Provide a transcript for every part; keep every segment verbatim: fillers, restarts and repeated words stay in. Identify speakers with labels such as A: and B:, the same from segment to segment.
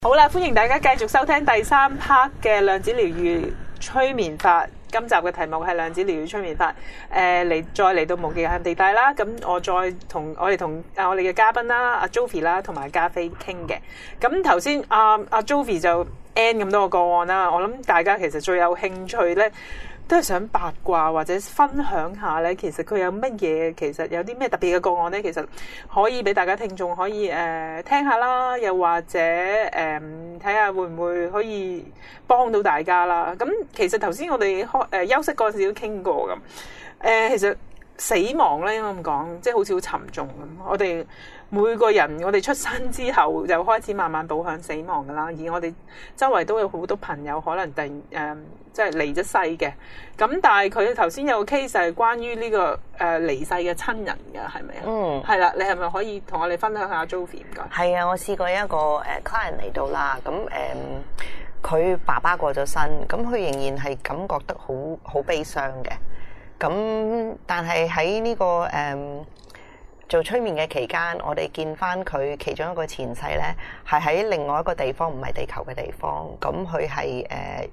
A: 好啦，歡迎大家繼續收聽第三 part 嘅量子療癒催眠法。今集嘅題目係量子療癒催眠法。誒、呃，嚟再嚟到無極限地帶啦。咁我再同我哋同啊我哋嘅嘉賓啦，阿 Jovi 啦，同埋加菲傾嘅。咁頭先阿阿 Jovi 就 N 咁多個個案啦。我諗大家其實最有興趣咧，都係想八卦或者分享下咧，其實佢有乜嘢，其實有啲咩特別嘅個案咧，其實可以俾大家聽眾可以誒、呃、聽下啦，又或者誒睇下會唔會可以幫到大家啦。咁其實頭先我哋開誒休息嗰陣時都傾過咁，誒、呃、其實死亡咧，應該咁講，即係好似好沉重咁。我哋每個人，我哋出生之後就開始慢慢步向死亡噶啦。而我哋周圍都有好多朋友可能突然誒、呃、即係離咗世嘅。咁但係佢頭先有個 case 係關於呢、這個誒、呃、離世嘅親人㗎，係咪啊？嗯，係啦。你係咪可以同我哋分享下 Jovi 唔該？
B: 係啊，我試過一個誒 client 嚟到啦。咁誒佢爸爸過咗身，咁佢仍然係感覺得好好悲傷嘅。咁但係喺呢個誒、嗯、做催眠嘅期間，我哋見翻佢其中一個前世咧，係喺另外一個地方，唔係地球嘅地方。咁佢係誒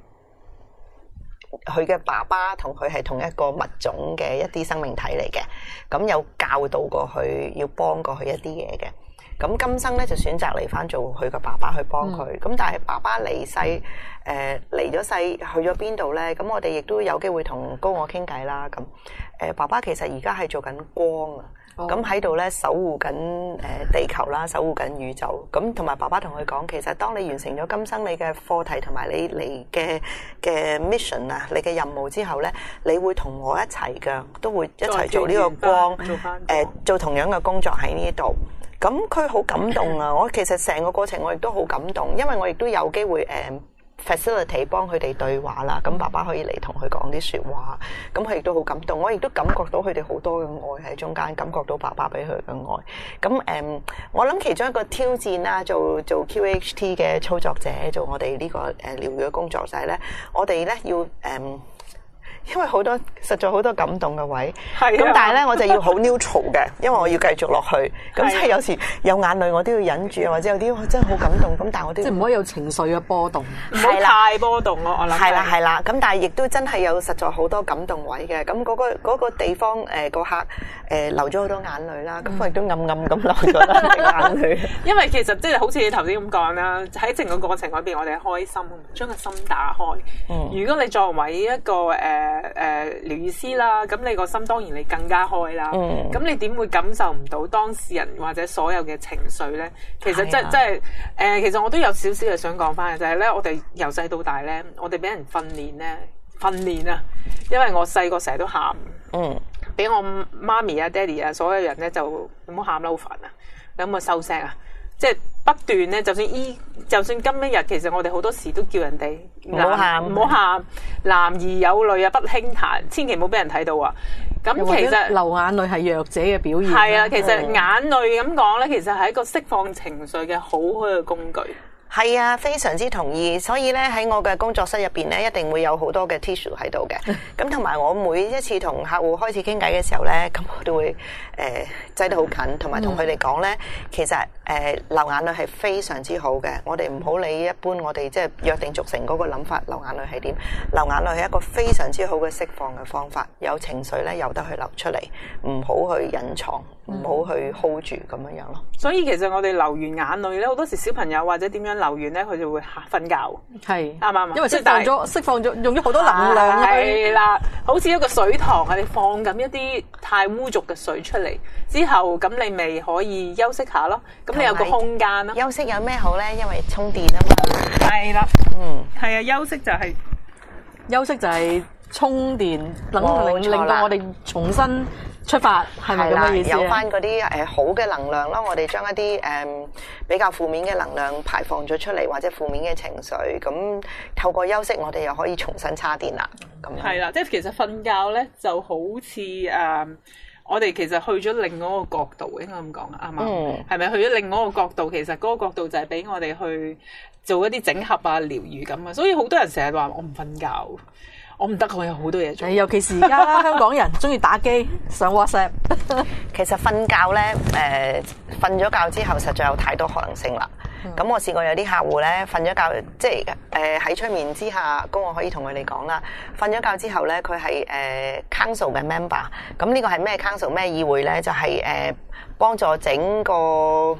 B: 佢嘅爸爸同佢係同一個物種嘅一啲生命體嚟嘅。咁有教導過佢，要幫過佢一啲嘢嘅。咁今生咧就選擇嚟翻做佢個爸爸去幫佢，咁、嗯、但係爸爸離世，誒、呃、離咗世去咗邊度咧？咁我哋亦都有機會同高我傾偈啦。咁誒、呃、爸爸其實而家係做緊光啊，咁喺度咧守護緊誒地球啦，守護緊宇宙。咁同埋爸爸同佢講，其實當你完成咗今生你嘅課題同埋你嚟嘅嘅 mission 啊，你嘅任務之後咧，你會同我一齊嘅，都會一齊做呢個光，誒做、呃、做同樣嘅工作喺呢度。咁佢好感動啊！我其實成個過程我亦都好感動，因為我亦都有機會誒、uh, facilitate 幫佢哋對話啦。咁爸爸可以嚟同佢講啲說話，咁佢亦都好感動。我亦都感覺到佢哋好多嘅愛喺中間，感覺到爸爸俾佢嘅愛。咁誒，um, 我諗其中一個挑戰啦，做做 Q H T 嘅操作者，做我哋呢個誒療癒嘅工作就係咧，我哋咧要誒。Um, 因為好多實在好多感動嘅位，咁、啊、但係咧我就要好 neutral 嘅，因為我要繼續落去。咁即係有時有眼淚我都要忍住，或者有啲真係好感動。咁但係我都即係唔可以有情緒嘅波動，唔好太波動咯。我諗係啦係啦。咁但係亦都真係有實在好多感動位嘅。咁嗰、嗰個嗰個地方誒、呃嗰個客誒、呃、流咗好多眼淚啦。咁、嗯、我亦都暗暗咁流咗眼淚。因為其實即係好似你頭先咁講啦，喺整個過程裏邊，我哋係開心，將個心打開。嗯、如果你作為一個誒。呃誒誒療癒師啦，咁你個心當然你更加開啦。咁、嗯、你點會感受唔到當事人或者所有嘅情緒咧？其實即係即係誒，其實我都有少少係想講翻嘅，就係、是、咧，我哋由細到大咧，我哋俾人訓練咧，訓練啊，因為我細個成日都喊，嗯，俾我媽咪啊、爹哋啊，所有人咧就唔好喊啦，好煩啊，你可唔可以收聲啊？即係不斷咧，就算依，就算今一日，其實我哋好多時都叫人哋唔好喊，唔好喊，男兒有淚啊，不輕彈，千祈唔好俾人睇到啊！咁其實流眼淚係弱者嘅表現。係啊，其實眼淚咁講咧，其實係一個釋放情緒嘅好好嘅工具。係啊，非常之同意。所以咧喺我嘅工作室入邊咧，一定會有好多嘅 tissue 喺度嘅。咁同埋我每一次同客戶開始傾偈嘅時候咧，咁我都會誒擠得好近，同埋同佢哋講咧，其實誒、呃、流眼淚係非常之好嘅。我哋唔好理一般我哋即係約定俗成嗰個諗法，流眼淚係點？流眼淚係一個非常之好嘅釋放嘅方法。有情緒咧，由得佢流出嚟，唔好去隱藏，唔好去 hold 住咁樣樣咯。所以其實我哋流完眼淚咧，好多時小朋友或者點樣流完咧，佢就會瞓覺。係啱唔啱？因為釋放咗，釋放咗，用咗好多能量。係啦，好似一個水塘啊，你放緊一啲太污濁嘅水出嚟之後，咁你咪可以休息下咯。咁你有個空間咯。休息有咩好咧？因為充電啊嘛。係啦，嗯，係啊，休息就係、是、休息就係充電，等令令到我哋重新出發，係咪咁嘅意思？有翻嗰啲誒好嘅能量啦，我哋將一啲誒、嗯、比較負面嘅能量排放咗出嚟，或者負面嘅情緒，咁透過休息，我哋又可以重新叉電啦。咁樣係啦，即係其實瞓覺咧就好似誒、嗯，我哋其實去咗另外一個角度，應該咁講啊，啱唔啱？係咪去咗另外一個角度？其實嗰個角度就係俾我哋去做一啲整合啊、療癒咁啊。所以好多人成日話我唔瞓覺。
A: 我唔得，我有好多嘢做。
C: 尤其是而家香港人中意打機、上 WhatsApp。
B: 其實瞓覺咧，誒瞓咗覺之後，實在有太多可能性啦。咁、嗯、我試過有啲客戶咧，瞓咗覺，即係誒喺催眠之下，咁我可以同佢哋講啦。瞓咗覺之後咧，佢係誒 council 嘅 member。咁呢個係咩 council 咩議會咧？就係誒幫助整個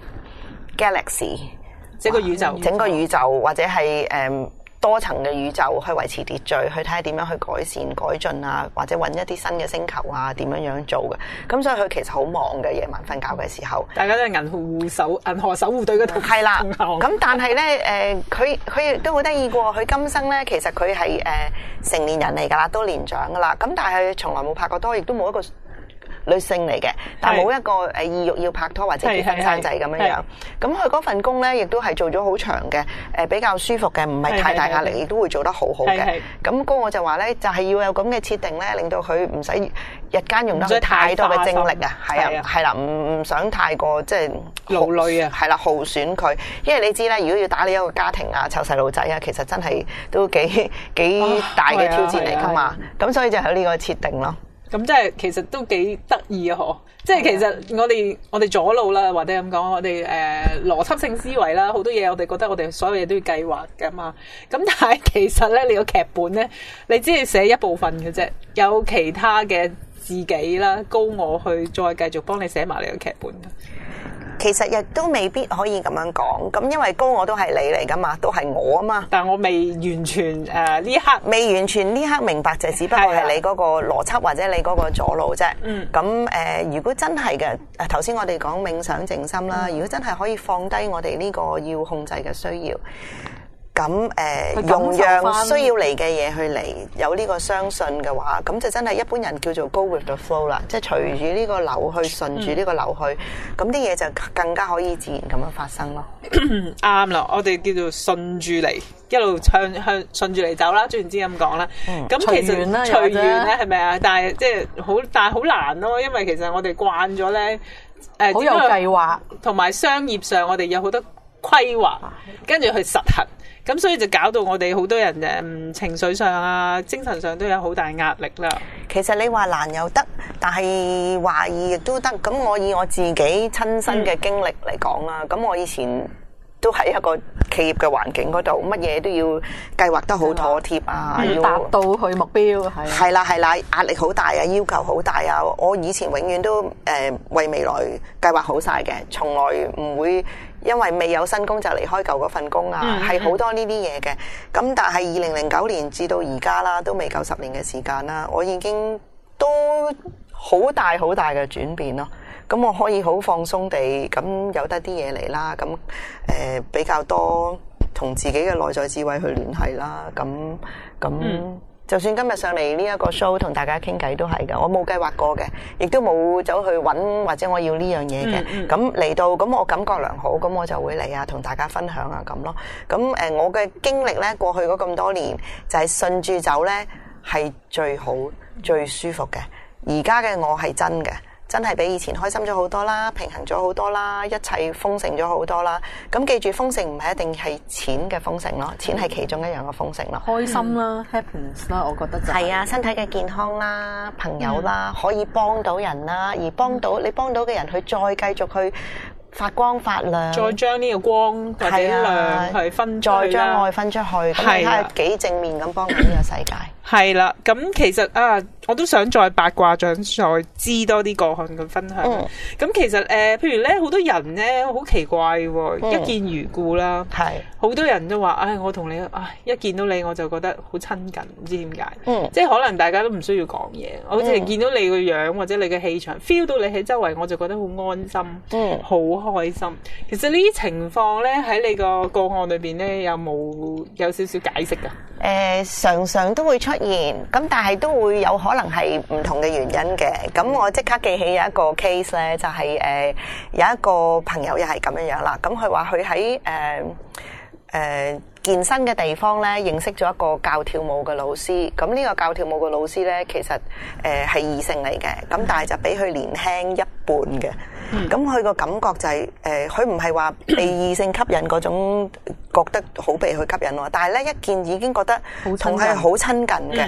B: galaxy，
A: 整個宇宙，
B: 整個宇宙或者係誒。呃多層嘅宇宙去維持秩序，去睇下點樣去改善、改進啊，或者揾一啲新嘅星球啊，點樣樣做嘅。咁所以佢其實好忙嘅，夜晚瞓覺嘅時候。
A: 大家都係銀河護守、銀河守護隊嘅同
B: 係啦。咁但係咧，誒佢佢亦都好得意嘅喎。佢今生咧，其實佢係誒成年人嚟㗎啦，都年長㗎啦。咁但係佢從來冇拍過拖，亦都冇一個女性嚟嘅，但係冇一個誒意欲要拍拖或者結婚生仔咁樣樣。咁佢嗰份工咧，亦都係做咗好長嘅，誒比較舒服嘅，唔係太大壓力，亦都會做得好好嘅。咁嗰我就話咧，就係要有咁嘅設定咧，令到佢唔使日間用得太多嘅精力啊，係啊，係啦，唔唔想太過即係
A: 勞累啊，
B: 係啦，耗損佢。因為你知咧，如果要打理一個家庭啊，湊細路仔啊，其實真係都幾幾大嘅挑戰嚟㗎嘛。咁所以就有呢個設定咯。
A: 咁即係其實都幾得意啊！嗬，即係其實我哋我哋左腦啦，或者咁講，我哋誒邏輯性思維啦，好多嘢我哋覺得我哋所有嘢都要計劃㗎嘛。咁但係其實咧，你個劇本咧，你只係寫一部分嘅啫，有其他嘅自己啦、高我去再繼續幫你寫埋你個劇本。
B: 其實亦都未必可以咁樣講，咁因為高我都係你嚟噶嘛，都係我啊嘛。
A: 但係我未完全誒呢、呃、一刻，
B: 未完全呢刻明白就只不過係你嗰個邏輯或者你嗰個左腦啫。嗯。咁誒、呃，如果真係嘅，誒頭先我哋講冥想靜心啦，嗯、如果真係可以放低我哋呢個要控制嘅需要。咁誒、呃、容讓需要嚟嘅嘢去嚟，有呢個相信嘅話，咁就真係一般人叫做 go with the flow 啦，即係隨住呢個流去，順住呢個流去，咁啲嘢就更加可以自然咁樣發生咯。
A: 啱啦，我哋叫做順住嚟，一路向向順住嚟走啦，總言之咁講啦。咁、嗯、其實隨緣咧係咪啊？但係即係好，但係好難咯，因為其實我哋慣咗咧，誒、呃、
C: 好有計劃，
A: 同埋商業上我哋有好多規劃，跟住去實行。咁所以就搞到我哋好多人誒情緒上啊、精神上都有好大壓力啦。
B: 其實你話難又得，但係話易亦都得。咁我以我自己親身嘅經歷嚟講啦，咁、嗯、我以前都喺一個企業嘅環境嗰度，乜嘢都要計劃得好妥貼啊，
C: 要達到佢目標係。
B: 係啦係啦，壓力好大啊，要求好大啊。我以前永遠都誒、呃、為未來計劃好晒嘅，從來唔會。因為未有新工就離開舊嗰份工啊，係好、嗯、多呢啲嘢嘅。咁但係二零零九年至到而家啦，都未夠十年嘅時間啦，我已經都好大好大嘅轉變咯。咁我可以好放鬆地咁有得啲嘢嚟啦。咁誒、呃、比較多同自己嘅內在智慧去聯繫啦。咁咁。嗯就算今日上嚟呢一個 show 同大家傾偈都係嘅，我冇計劃過嘅，亦都冇走去揾或者我要呢樣嘢嘅。咁嚟、嗯嗯、到咁我感覺良好，咁我就會嚟啊，同大家分享啊咁咯。咁誒，我嘅經歷咧，過去嗰咁多年就係順住走咧，係最好最舒服嘅。而家嘅我係真嘅。真係比以前開心咗好多啦，平衡咗好多啦，一切豐盛咗好多啦。咁記住，豐盛唔係一定係錢嘅豐盛咯，錢係其中一樣嘅豐盛咯。
C: 開心啦、嗯、happiness 啦，我覺得就係、是、
B: 啊，身體嘅健康啦，朋友啦，嗯、可以幫到人啦，而幫到你幫到嘅人，去再繼續去發光發亮，
A: 再將呢個光或者亮去分出去啦，
B: 再將愛分出去，咁睇下幾正面咁幫緊呢個世界。
A: 係啦，咁其實啊，我都想再八卦，想再知多啲個案嘅分享。咁、嗯、其實誒、呃，譬如咧，好多人咧好奇怪喎，嗯、一見如故啦。係好多人都話，唉、哎，我同你啊，一見到你我就覺得好親近，唔知點解。嗯、即係可能大家都唔需要講嘢，我好似見到你個樣或者你嘅氣場 feel 到你喺周圍，我就覺得好安心，好、嗯、開心。其實呢啲情況咧，喺你個個案裏邊咧，有冇有，有少少解釋噶？
B: 誒、呃，常常都會出現，咁但係都會有可能係唔同嘅原因嘅。咁我即刻記起有一個 case 咧，就係、是、誒、呃、有一個朋友又係咁樣樣啦。咁佢話佢喺誒誒健身嘅地方咧，認識咗一個教跳舞嘅老師。咁呢個教跳舞嘅老師咧，其實誒係異性嚟嘅，咁但係就比佢年輕一半嘅。咁佢個感覺就係、是、誒，佢唔係話被異性吸引嗰種，覺得好被佢吸引喎。但係咧一見已經覺得同佢係好親近嘅。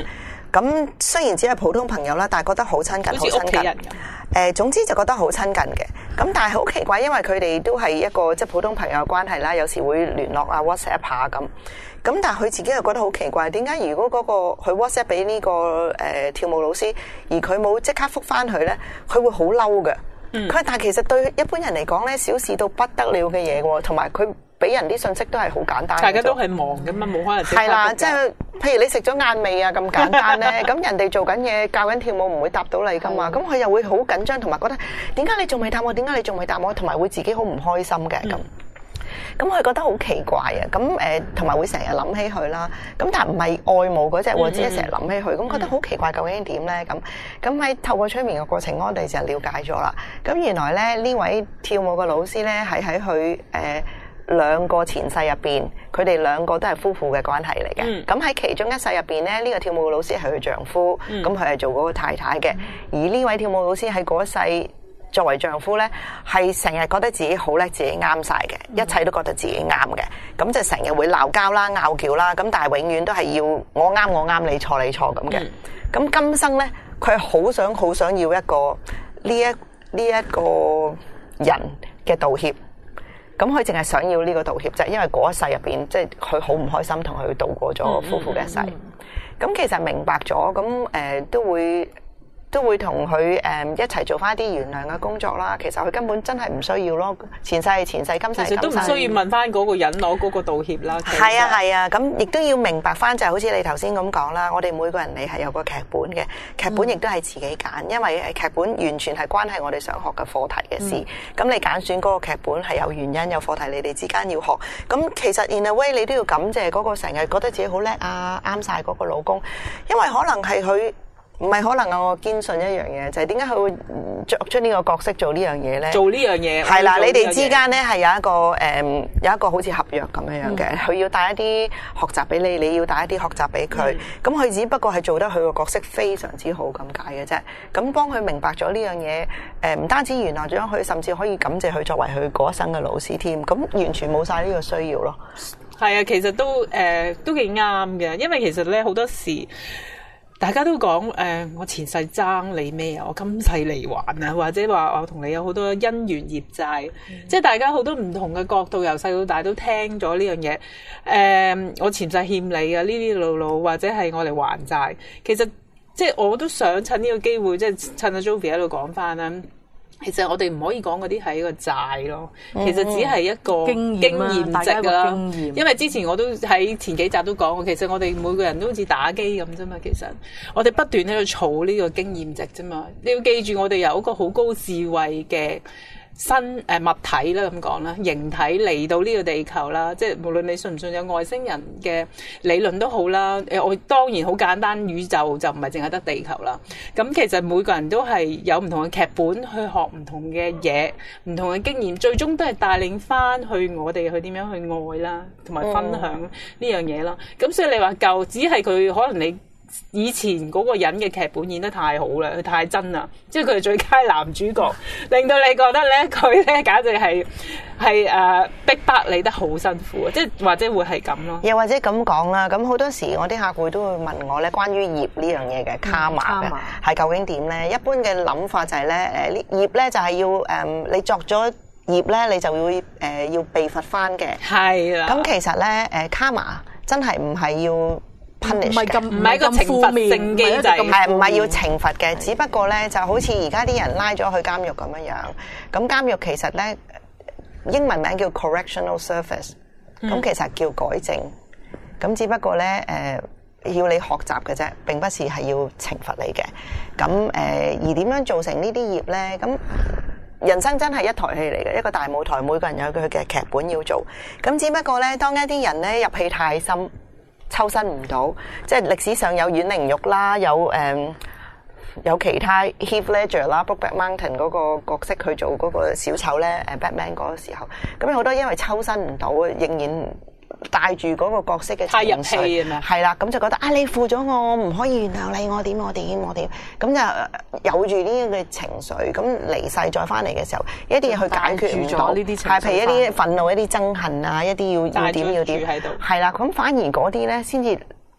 B: 咁雖然只係普通朋友啦，但係覺得好親近，好
A: 好似屋企
B: 親近。
A: 人咁。
B: 誒，總之就覺得好親近嘅。咁但係好奇怪，因為佢哋都係一個即係普通朋友嘅關係啦，有時會聯絡啊 WhatsApp 下咁。咁但係佢自己又覺得好奇怪，點解如果嗰、個佢 WhatsApp 俾呢、個誒、呃、跳舞老師，而佢冇即刻覆返佢咧，佢會好嬲嘅。佢、嗯、但係其實對一般人嚟講咧，小事到不得了嘅嘢喎，同埋佢俾人啲信息都係好簡單。大
A: 家都係忙㗎嘛，冇可能。
B: 係啦，即係譬如你食咗晏未啊咁簡單咧，咁人哋做緊嘢教緊跳舞唔會答到你㗎嘛，咁佢、嗯、又會好緊張，同埋覺得點解你仲未答我？點解你仲未答我？同埋會自己好唔開心嘅咁。嗯咁佢覺得好奇怪啊！咁誒，同埋會成日諗起佢啦。咁但係唔係愛慕嗰隻喎，只係成日諗起佢。咁覺得好奇怪，究竟點咧？咁咁喺透過催眠嘅過程，我哋就了解咗啦。咁原來咧呢位跳舞嘅老師咧，係喺佢誒兩個前世入邊，佢哋兩個都係夫婦嘅關係嚟嘅。咁喺、嗯、其中一世入邊咧，呢、呢個跳舞嘅老師係佢丈夫，咁佢係做嗰個太太嘅。而呢位跳舞老師喺嗰一世，作為丈夫咧，係成日覺得自己好叻，自己啱晒嘅，一切都覺得自己啱嘅，咁就成日會鬧交啦、拗撬啦，咁但係永遠都係要我啱我啱，你錯你錯咁嘅。咁、嗯、今生咧，佢好想好想要一個呢一呢一個人嘅道歉，咁佢淨係想要呢個道歉啫，因為嗰一世入邊，即係佢好唔開心，同佢度過咗夫婦嘅一世。咁、嗯嗯嗯、其實明白咗，咁誒、呃、都會。都會同佢誒一齊做翻一啲原諒嘅工作啦。其實佢根本真係唔需要咯。前世係前世，今世係今世。其實都唔需要問翻嗰個人攞嗰個道歉啦。係啊係啊，咁亦都要明白翻就係好似你頭先咁講啦。我哋每個人你係有個劇本嘅，劇本亦都係自己揀，嗯、因為劇本完全係關係我哋想學嘅課題嘅事。咁、嗯、你揀選嗰個劇本係有原因、有課題，你哋之間要學。咁其實 in a way 你都要感謝嗰個成日覺得自己好叻啊、啱晒嗰個老公，因為可能係佢。唔係可能啊！我堅信一樣嘢，就係點解佢會作出呢個角色做呢樣嘢咧？做呢樣嘢係啦，你哋之間咧係有一個誒、嗯，有一個好似合約咁樣樣嘅。佢、嗯、要帶一啲學習俾你，你要帶一啲學習俾佢。咁佢、嗯、只不過係做得佢個角色非常之好咁解嘅啫。咁幫佢明白咗呢樣嘢，誒、呃、唔單止原諒咗佢，甚至可以感謝佢作為佢嗰一生嘅老師添。咁完全冇晒呢個需要咯。係啊，其實都誒、呃、都幾啱嘅，因為其實咧好多時。大家都講誒、呃，我前世爭你咩啊？我今世嚟還啊，或者話我同你有好多因緣業債，嗯、即係大家好多唔同嘅角度，由細到大都聽咗呢樣嘢。誒、呃，我前世欠你啊，呢啲路路，或者係我嚟還債。其實即係我都想趁呢個機會，即係趁阿 Jovi 喺度講翻啦。其實我哋唔可以講嗰啲係一個債咯，其實只係一個經驗值㗎啦。因為之前我都喺前幾集都講過，其實我哋每個人都好似打機咁啫嘛。其實我哋不斷喺度儲呢個經驗值啫嘛。你要記住，我哋有一個好高智慧嘅新誒、呃、物體啦，咁講啦，形體嚟到呢個地球啦，即係無論你信唔信有外星人嘅理論都好啦。誒，我當然好簡單，宇宙就唔係淨係得地球啦。咁其實每個人都係有唔同嘅劇本去學唔同嘅嘢，唔同嘅經驗，最終都係帶領翻去我哋去點樣去愛啦，同埋分享呢樣嘢啦。咁、嗯、所以你話舊，只係佢可能你。以前嗰個人嘅劇本演得太好啦，佢太真啦，即係佢係最佳男主角，令到你覺得咧佢咧簡直係係誒逼迫你得好辛苦啊！即係或者會係咁咯。又或者咁講啦，咁好多時我啲客戶都會問我咧，關於業呢樣嘢嘅卡瑪嘅係究竟點咧？一般嘅諗法就係咧誒，業咧就係要誒、呃、你作咗業咧，你就會誒、呃、要被罰翻嘅。係啦。咁其實咧誒卡瑪真係唔係要。Punish 唔係咁唔係一個懲罰性機制，係唔係要懲罰嘅？只不過咧就好似而家啲人拉咗去監獄咁樣樣。咁監獄其實咧英文名叫 correctional service， 咁其實叫改正。咁只不過咧誒要你學習嘅啫，並不是係要懲罰你嘅。咁誒而點樣造成呢啲業咧？咁人生真係一台戲嚟嘅，一個大舞台，每個人有佢嘅劇本要做。咁只不過咧，當一啲人咧入戲太深。抽身唔到，即係歷史上有阮玲玉啦，有誒、嗯、有其他 Heath Ledger 啦 Brokeback Mountain 嗰個角色去做嗰個小丑咧，誒 Batman 嗰個時候，咁有好多因為抽身唔到，仍然帶住嗰個角色嘅情緒，係啦，咁就覺得啊，你負咗我，我唔可以原諒你，我點我點我點，咁就有住呢啲嘅情緒，咁離世再翻嚟嘅時候，一啲嘢去解決唔到，係譬如一啲憤怒、一啲憎恨啊，一啲要要點要點，係啦，咁反而嗰啲咧先至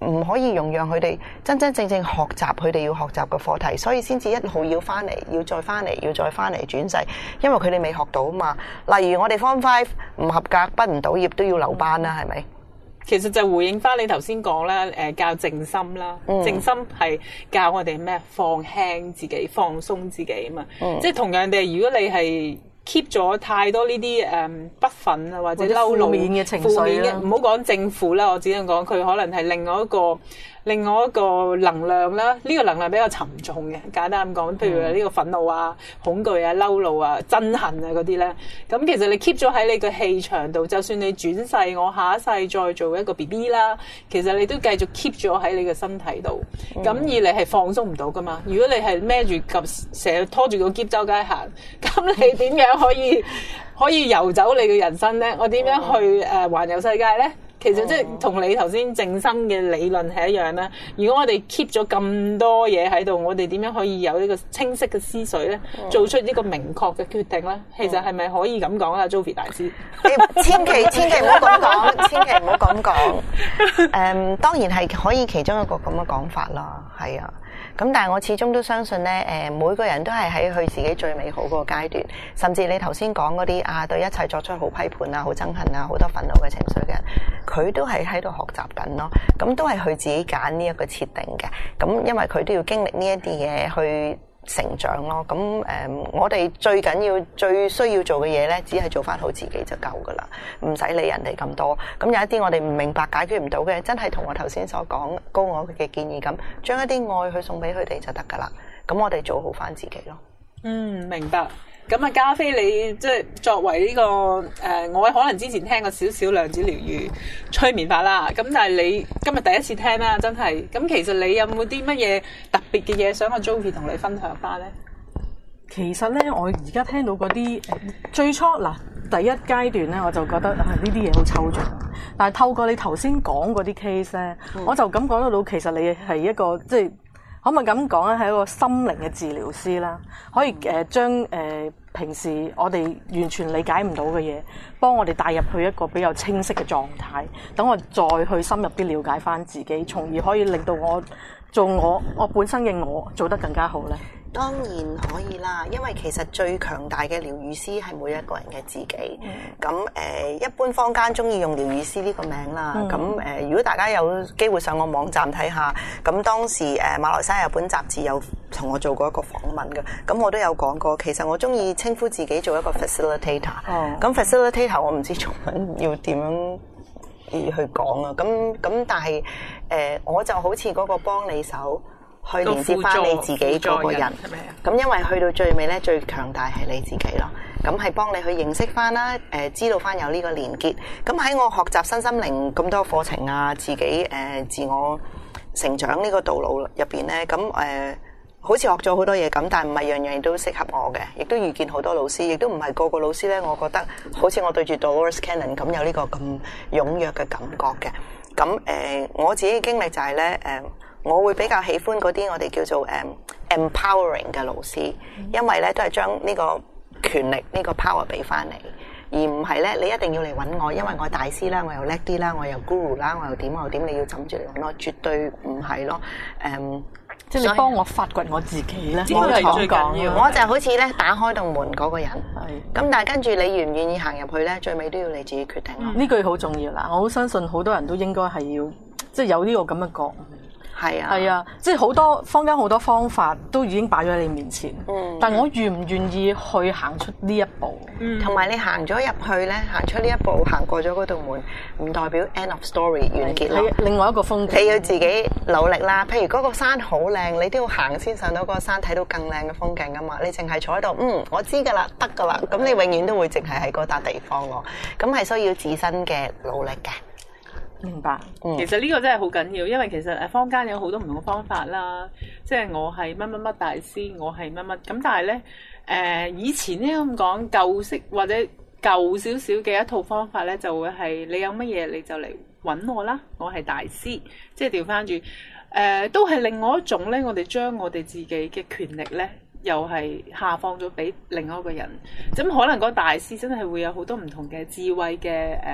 B: 唔可以容讓佢哋真真正正學習佢哋要學習嘅課題，所以先至一路要翻嚟，要再翻嚟，要再翻嚟轉世，因為佢哋未學到啊嘛。例如我哋 Form Five 唔合格，畢唔到業都要留班啦，係咪？
A: 其實就回應翻你頭先講啦，誒教靜心啦，
B: 嗯、
A: 靜心係教我哋咩放輕自己、放鬆自己啊嘛。
B: 嗯、
A: 即係同樣地，如果你係 keep 咗太多呢啲誒不忿啊或者嬲怒、
C: 負面嘅情緒啦，
A: 唔好講正負啦，我只能講佢可能係另外一個。另外一個能量啦，呢、這個能量比較沉重嘅，簡單咁講，譬如呢個憤怒啊、恐懼啊、嬲怒啊、憎恨啊嗰啲咧，咁其實你 keep 咗喺你個氣場度，就算你轉世，我下一世再做一個 B B 啦，其實你都繼續 keep 咗喺你嘅身體度，咁、嗯、而你係放鬆唔到噶嘛。如果你係孭住及成日拖住個篋周街行，咁你點樣可以可以遊走你嘅人生咧？我點樣去誒環遊世界咧？其實即係同你頭先靜心嘅理論係一樣啦。如果我哋 keep 咗咁多嘢喺度，我哋點樣可以有呢個清晰嘅思緒咧？做出呢個明確嘅決定咧？其實係咪可以咁講啊，Jovi 大師？
B: 千祈千祈唔好咁講，千祈唔好咁講。誒、嗯，當然係可以其中一個咁嘅講法啦，係啊。咁但係我始終都相信咧，誒每個人都係喺佢自己最美好嗰個階段，甚至你頭先講嗰啲啊，對一切作出好批判啊、好憎恨啊、好多憤怒嘅情緒嘅人，佢都係喺度學習緊咯。咁都係佢自己揀呢一個設定嘅。咁因為佢都要經歷呢一啲嘢去成長咯。咁誒、嗯，我哋最緊要、最需要做嘅嘢咧，只係做翻好自己就夠噶啦，唔使理人哋咁多。咁有一啲我哋唔明白、解決唔到嘅，真係同我頭先所講高我嘅建議咁，將一啲愛去送俾佢哋就得噶啦。咁我哋做好翻自己咯。
A: 嗯，明白。咁啊，嘉菲你即係作為呢、這個誒、呃，我可能之前聽過少少量子療癒催眠法啦。咁但係你今日第一次聽啦，真係。咁其實你有冇啲乜嘢特別嘅嘢想阿 Jovi 同你分享翻咧？
C: 其實咧，我而家聽到嗰啲最初嗱第一階段咧，我就覺得啊呢啲嘢好抽象。但係透過你頭先講嗰啲 case 咧，嗯、我就感覺得到其實你係一個即係可唔可以咁講咧，係一個心靈嘅治療師啦，可以誒將誒平時我哋完全理解唔到嘅嘢，幫我哋帶入去一個比較清晰嘅狀態，等我再去深入啲了解翻自己，從而可以令到我做我我本身嘅我做得更加好咧。
B: 當然可以啦，因為其實最強大嘅療癒師係每一個人嘅自己。咁誒、嗯呃，一般坊間中意用療癒師呢個名啦。咁誒、嗯呃，如果大家有機會上我網站睇下，咁當時誒、呃、馬來西亞有本雜誌有同我做過一個訪問嘅，咁我都有講過，其實我中意稱呼自己做一個 facilitator。哦。咁 facilitator 我唔知中文要點樣去講啊。咁咁但係誒、呃，我就好似嗰個幫你手。去連接翻你自己嗰個人，咁因為去到最尾咧，最強大係你自己咯。咁係幫你去認識翻啦，誒、呃，知道翻有呢個連結。咁喺我學習身心靈咁多課程啊，自己誒、呃、自我成長呢個道路入邊咧，咁誒、呃、好似學咗好多嘢咁，但係唔係樣樣嘢都適合我嘅，亦都遇見好多老師，亦都唔係個個老師咧，我覺得好似我對住 Dolores Cannon 咁有呢個咁踴躍嘅感覺嘅。咁誒、呃，我自己嘅經歷就係咧，誒、呃。我會比較喜歡嗰啲我哋叫做誒、um, empowering 嘅老師，因為咧都係將呢個權力呢、呢個 power 俾翻你，而唔係咧你一定要嚟揾我，因為我係大師啦，我又叻啲啦，我又 guru 啦，我又點我又點，你要枕住嚟揾我，絕對唔係咯。誒、um,，
C: 即係你幫我發掘我自己咧，
A: 呢個係最緊要。
B: 我就好似咧打開棟門嗰個人，係咁，但係跟住你願唔願意行入去咧，最尾都要你自己決定咯。呢、
C: 嗯、句好重要啦，我好相信好多人都應該係要即係有呢個咁嘅覺。
B: 係啊，
C: 係啊，即係好多坊間好多方法都已經擺咗喺你面前，嗯，但我願唔願意去行出呢一步？
B: 嗯，同埋你行咗入去咧，行出呢一步，行過咗嗰道門，唔代表 end of story 完結咯。
C: 另外一個風景，
B: 你要自己努力啦。譬如嗰個山好靚，你都要行先上到嗰個山，睇到更靚嘅風景噶嘛。你淨係坐喺度，嗯，我知噶啦，得噶啦，咁你永遠都會淨係喺嗰笪地方咯。咁係需要自身嘅努力嘅。
C: 明白，
A: 嗯、其實呢個真係好緊要，因為其實誒坊間有好多唔同嘅方法啦，即係我係乜乜乜大師，我係乜乜咁，但係咧誒以前咧咁講舊式或者舊少少嘅一套方法咧，就會係你有乜嘢你就嚟揾我啦，我係大師，即係調翻轉誒都係另外一種咧，我哋將我哋自己嘅權力咧，又係下放咗俾另外一個人，咁可能嗰大師真係會有好多唔同嘅智慧嘅誒。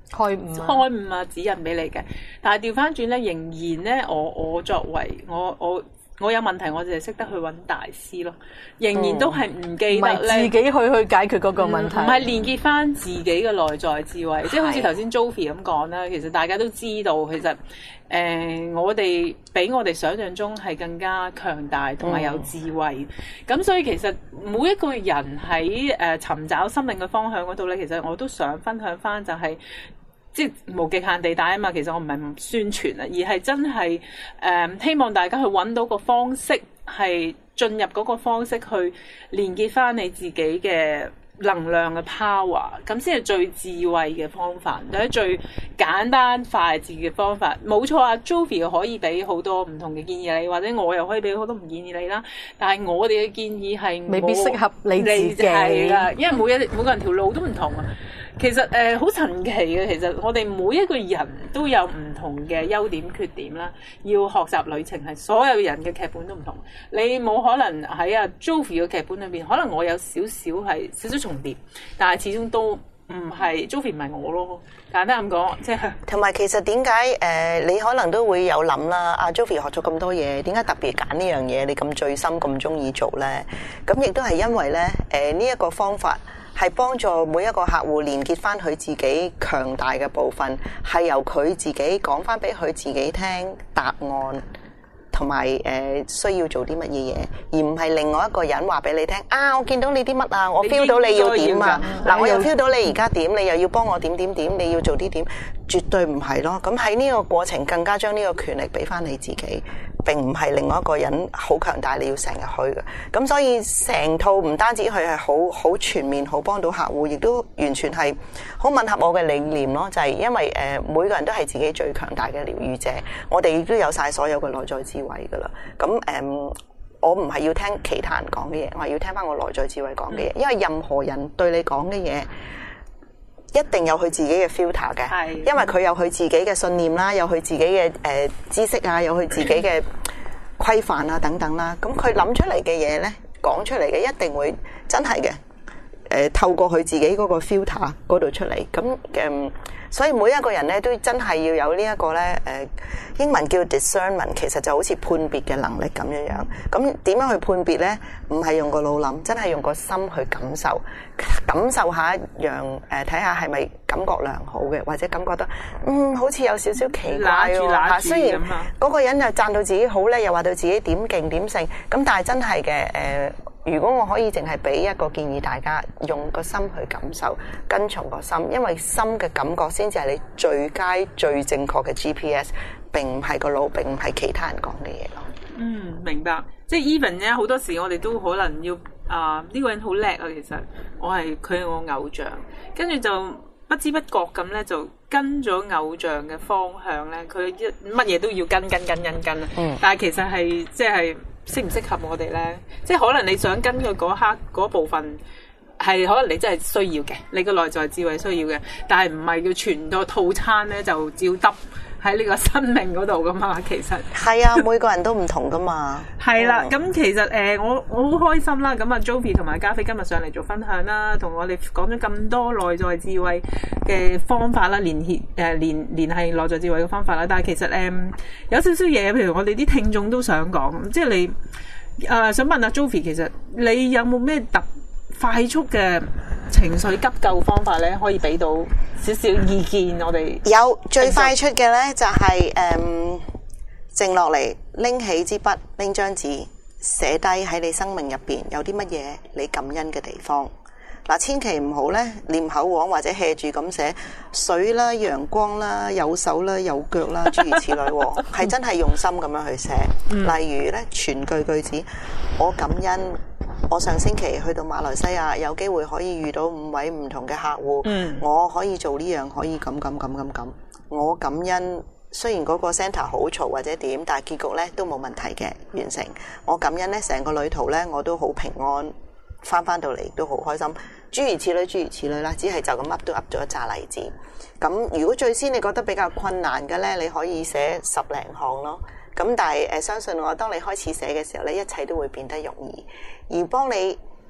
C: 開悟啊
A: 開悟啊指引俾你嘅。但係調翻轉咧，仍然咧，我我作為我我我有問題，我就係識得去揾大師咯。仍然都係唔記得咧，
C: 自己去去解決嗰個問題，
A: 唔係連結翻自己嘅內在智慧。即係好似頭先 Jovi 咁講啦，其實大家都知道，其實誒、呃、我哋比我哋想象中係更加強大同埋有智慧。咁、嗯、所以其實每一個人喺誒、呃、尋找生命嘅方向嗰度咧，其實我都想分享翻就係、是。即係無極限地帶啊嘛，其實我唔係唔宣傳啊，而係真係誒、呃、希望大家去揾到個方式，係進入嗰個方式去連結翻你自己嘅能量嘅 power， 咁先係最智慧嘅方法，或者最簡單快捷嘅方法。冇錯啊 Jovi 可以俾好多唔同嘅建議你，或者我又可以俾好多唔建議你啦。但係我哋嘅建議係
C: 未必適合你自己，
A: 係啦，因為每一每個人條路都唔同啊。其實誒好、呃、神奇嘅，其實我哋每一個人都有唔同嘅優點缺點啦。要學習旅程係所有人嘅劇本都唔同，你冇可能喺阿 Jovi 嘅劇本裏邊，可能我有少少係少少重疊，但係始終都唔係 Jovi 唔係我咯。簡單咁講，即係
B: 同埋其實點解誒你可能都會有諗啦？阿 Jovi 學咗咁多嘢，點解特別揀呢樣嘢？你咁醉心咁中意做咧？咁亦都係因為咧誒呢一個方法。係幫助每一個客戶連結翻佢自己強大嘅部分，係由佢自己講翻俾佢自己聽答案，同埋誒需要做啲乜嘢嘢，而唔係另外一個人話俾你聽啊！我見到你啲乜啊，我 feel 到你要點啊，嗱我又 feel 到你而家點，你又要幫我點點點，你要做啲點，絕對唔係咯。咁喺呢個過程更加將呢個權力俾翻你自己。並唔係另外一個人好強大，你要成日去嘅。咁所以成套唔單止佢係好好全面，好幫到客戶，亦都完全係好吻合我嘅理念咯。就係、是、因為誒、呃、每個人都係自己最強大嘅療癒者，我哋亦都有晒所有嘅內在智慧噶啦。咁誒、呃，我唔係要聽其他人講嘅嘢，我係要聽翻我內在智慧講嘅嘢。因為任何人對你講嘅嘢，一定有佢自己嘅 filter 嘅，因為佢有佢自己嘅信念啦，有佢自己嘅誒、呃、知識啊，有佢自己嘅規範啊等等啦。咁佢諗出嚟嘅嘢咧，講出嚟嘅一定會真係嘅，誒、呃、透過佢自己嗰個 filter 嗰度出嚟。咁誒、呃，所以每一個人咧都真係要有呢一個咧，誒、呃、英文叫 discernment， 其實就好似判別嘅能力咁樣樣。咁點樣去判別咧？唔係用個腦諗，真係用個心去感受，感受下一樣誒，睇下係咪感覺良好嘅，或者感覺得嗯好似有少少奇怪喎。雖然嗰個人又讚到自己好叻，又話到自己點勁點勝，咁但係真係嘅誒，如果我可以淨係俾一個建議大家，用個心去感受，跟從個心，因為心嘅感覺先至係你最佳最正確嘅 G P S， 並唔係個腦，並唔係其他人講嘅嘢咯。
A: 嗯，明白。即係 even 咧，好多時我哋都可能要啊，呢、呃這個人好叻啊，其實我係佢係我偶像，跟住就不知不覺咁咧就跟咗偶像嘅方向咧，佢一乜嘢都要跟跟跟跟跟啊。嗯。但係其實係即係適唔適合我哋咧？即係可能你想跟佢嗰刻嗰部分係可能你真係需要嘅，你個內在智慧需要嘅，但係唔係要全個套餐咧就照得。喺呢個生命嗰度噶嘛，其實
B: 係啊，每個人都唔同噶嘛。
A: 係啦，咁其實誒、呃，我我好開心啦。咁啊，Jovi 同埋嘉菲今日上嚟做分享啦，同我哋講咗咁多內在智慧嘅方法啦，連結誒連連係內在智慧嘅方法啦。但係其實誒、呃、有少少嘢，譬如我哋啲聽眾都想講，即係你誒、呃、想問下 Jovi，其實你有冇咩特快速嘅情緒急救方法咧，可以俾到少少意見我哋？
B: 有最快出嘅咧，就係誒靜落嚟，拎起支筆，拎張紙，寫低喺你生命入邊有啲乜嘢你感恩嘅地方。嗱，千祈唔好咧念口簧或者 hea 住咁寫水啦、陽光啦、有手啦、有腳啦，諸如此類，係真係用心咁樣去寫。例如咧，全句句子，我感恩。我上星期去到馬來西亞，有機會可以遇到五位唔同嘅客戶，嗯、我可以做呢樣，可以咁咁咁咁咁。我感恩，雖然嗰個 centre 好嘈或者點，但係結局咧都冇問題嘅完成。我感恩咧，成個旅途咧我都好平安，翻翻到嚟都好開心。諸如此類，諸如此類啦，只係就咁噏都噏咗一紮例子。咁如果最先你覺得比較困難嘅咧，你可以寫十零項咯。咁但係誒、呃，相信我，當你開始寫嘅時候咧，一切都會變得容易。而幫你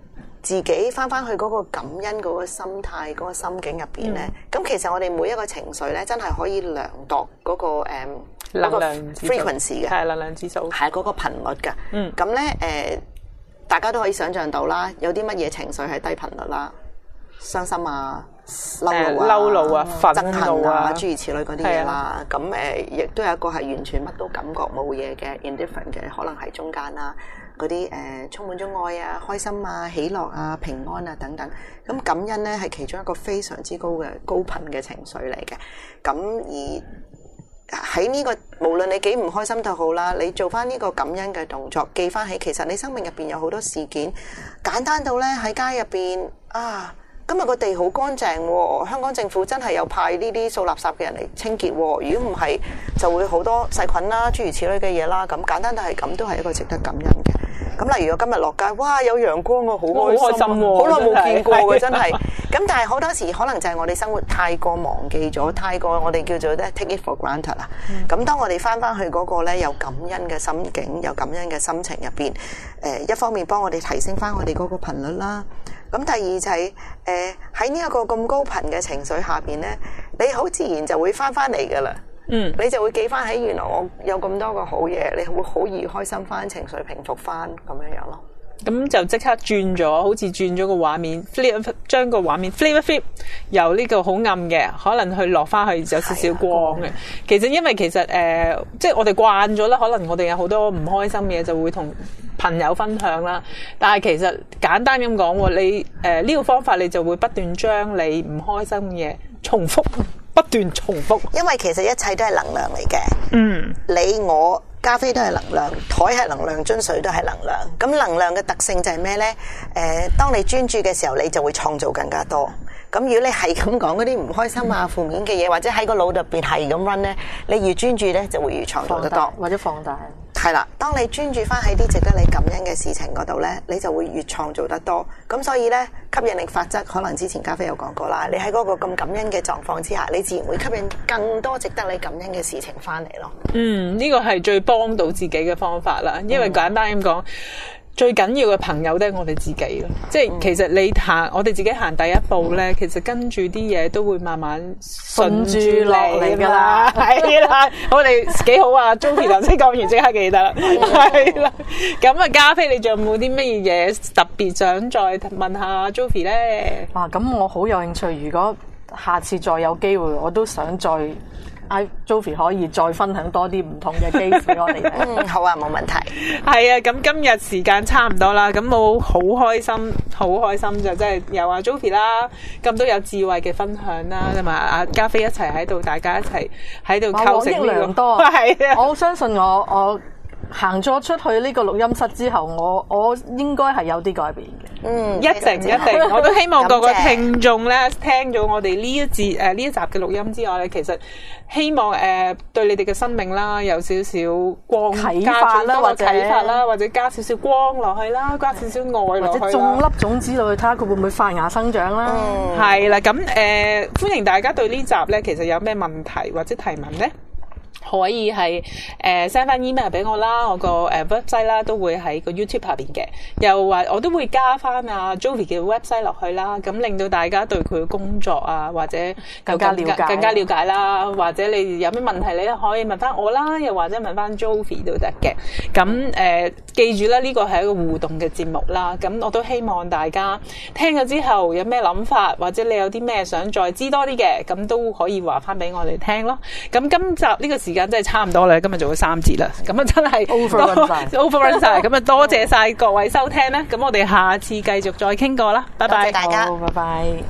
B: 自己翻翻去嗰個感恩嗰個心態、嗰、嗰個心境入邊咧，咁、嗯、其實我哋每一個情緒咧，真係可以量度嗰、嗰個誒、嗯、
A: 能量
B: frequency 嘅，
A: 係能量指數，
B: 係嗰個頻率嘅。
A: 嗯，
B: 咁咧誒，大家都可以想像到啦，有啲乜嘢情緒係低頻率啦，傷心啊、嬲怒啊、
A: 嬲怒啊、憤怒啊，
B: 諸如此類嗰啲嘢啦。咁誒，亦都有一個係完全乜都感覺冇嘢嘅 indifferent 嘅，可能係中間啦。嗰啲誒充滿咗愛啊、開心啊、喜樂啊、平安啊等等，咁感恩咧係其中一個非常之高嘅高頻嘅情緒嚟嘅。咁而喺呢個無論你幾唔開心都好啦，你做翻呢個感恩嘅動作，記翻起其實你生命入邊有好多事件，簡單到咧喺街入邊啊，今日個地好乾淨喎，香港政府真係有派呢啲掃垃圾嘅人嚟清潔喎，如果唔係就會好多細菌啦、諸如此類嘅嘢啦。咁簡單但係咁都係一個值得感恩嘅。咁例如我今日落街，哇有陽光啊，好開心喎，好耐冇見過嘅真係。咁但係好多時可能就係我哋生活太過忘記咗，太過我哋叫做咧 take it for granted 啦。咁、嗯、當我哋翻翻去嗰個咧有感恩嘅心境、有感恩嘅心情入邊，誒、呃、一方面幫我哋提升翻我哋嗰個頻率啦。咁第二就係誒喺呢一個咁高頻嘅情緒下邊咧，你好自然就會翻翻嚟噶啦。嗯，你就會記翻起原來我有咁多個好嘢，你會好易開心翻，情緒平復翻咁樣樣咯。
A: 咁就即刻轉咗，好似轉咗個畫面 flip， 將個畫面 flip 一 flip， 由呢個好暗嘅，可能去落翻去有少少光嘅。其實因為其實誒、呃，即係我哋慣咗啦，可能我哋有好多唔開心嘅嘢就會同朋友分享啦。但係其實簡單咁講，你誒呢、呃這個方法你就會不斷將你唔開心嘅嘢重複。不斷重複，
B: 因為其實一切都係能量嚟嘅。
A: 嗯，
B: 你我咖啡都係能量，台係能量，樽水都係能量。咁能量嘅特性就係咩呢？誒、呃，當你專注嘅時候，你就會創造更加多。咁如果你係咁講嗰啲唔開心啊、負面嘅嘢，或者喺個腦入邊係咁 run 呢，你越專注呢，就會越創造得多，
C: 或者放大。
B: 係啦，當你專注翻喺啲值得你感恩嘅事情嗰度呢，你就會越創造得多。咁所以呢，吸引力法則可能之前咖啡有講過啦。你喺嗰個咁感恩嘅狀況之下，你自然會吸引更多值得你感恩嘅事情翻嚟咯。
A: 嗯，呢個係最幫到自己嘅方法啦。因為簡單咁講。嗯最緊要嘅朋友都係我哋自己咯，即係其實你行，我哋自己行第一步咧，其實跟住啲嘢都會慢慢順住落嚟噶啦，係啦，我哋幾好啊 ！Jovi 頭先講完即刻記得啦，係啦。咁啊，咖啡你仲有冇啲乜嘢特別想再問下 Jovi 咧？
C: 哇！咁我好有興趣，如果下次再有機會，我都想再。阿 Jovi 可以再分享多啲唔同嘅 case 俾我哋。
B: 嗯，好啊，冇問題。
A: 係啊，咁今日時間差唔多啦，咁我好開心，好開心就即係有阿 Jovi 啦，咁都有智慧嘅分享啦，同埋阿咖啡一齊喺度，大家一齊喺度構成呢個。
C: 多係啊！我好相信我我。行咗出去呢個錄音室之後，我我應該係有啲改變嘅。
B: 嗯，
A: 一定一定，我都希望各個聽眾咧聽咗我哋呢一節誒呢一集嘅錄音之外咧，其實希望誒、呃、對你哋嘅生命啦有少少光
C: 啟發啦，或者
A: 啟發啦，或者加少少光落去啦，加少少愛落去啦，
C: 或者種粒種子落去睇下佢會唔會發芽生長啦。
A: 嗯，係啦，咁誒、呃、歡迎大家對呢集咧，其實有咩問題或者提問咧？可以係誒 send 翻 email 俾我啦，我個誒 website 啦都會喺個 YouTube 下邊嘅，又話我都會加翻阿 Jovi 嘅 website 落去啦，咁令到大家對佢嘅工作啊或者
C: 更加了解
A: 更加了解啦，或者你有咩問題你都可以問翻我啦，又或者問翻 Jovi 都得嘅。咁誒、呃、記住啦，呢個係一個互動嘅節目啦，咁我都希望大家聽咗之後有咩諗法，或者你有啲咩想再知多啲嘅，咁都可以話翻俾我哋聽咯。咁今集呢個時間真係差唔多啦，今日做咗三節啦，咁啊真係
C: overrun 晒
A: overrun 晒，咁啊多謝晒各位收聽啦，咁我哋下次繼續再傾過啦，拜拜，
B: 大家，
C: 拜拜。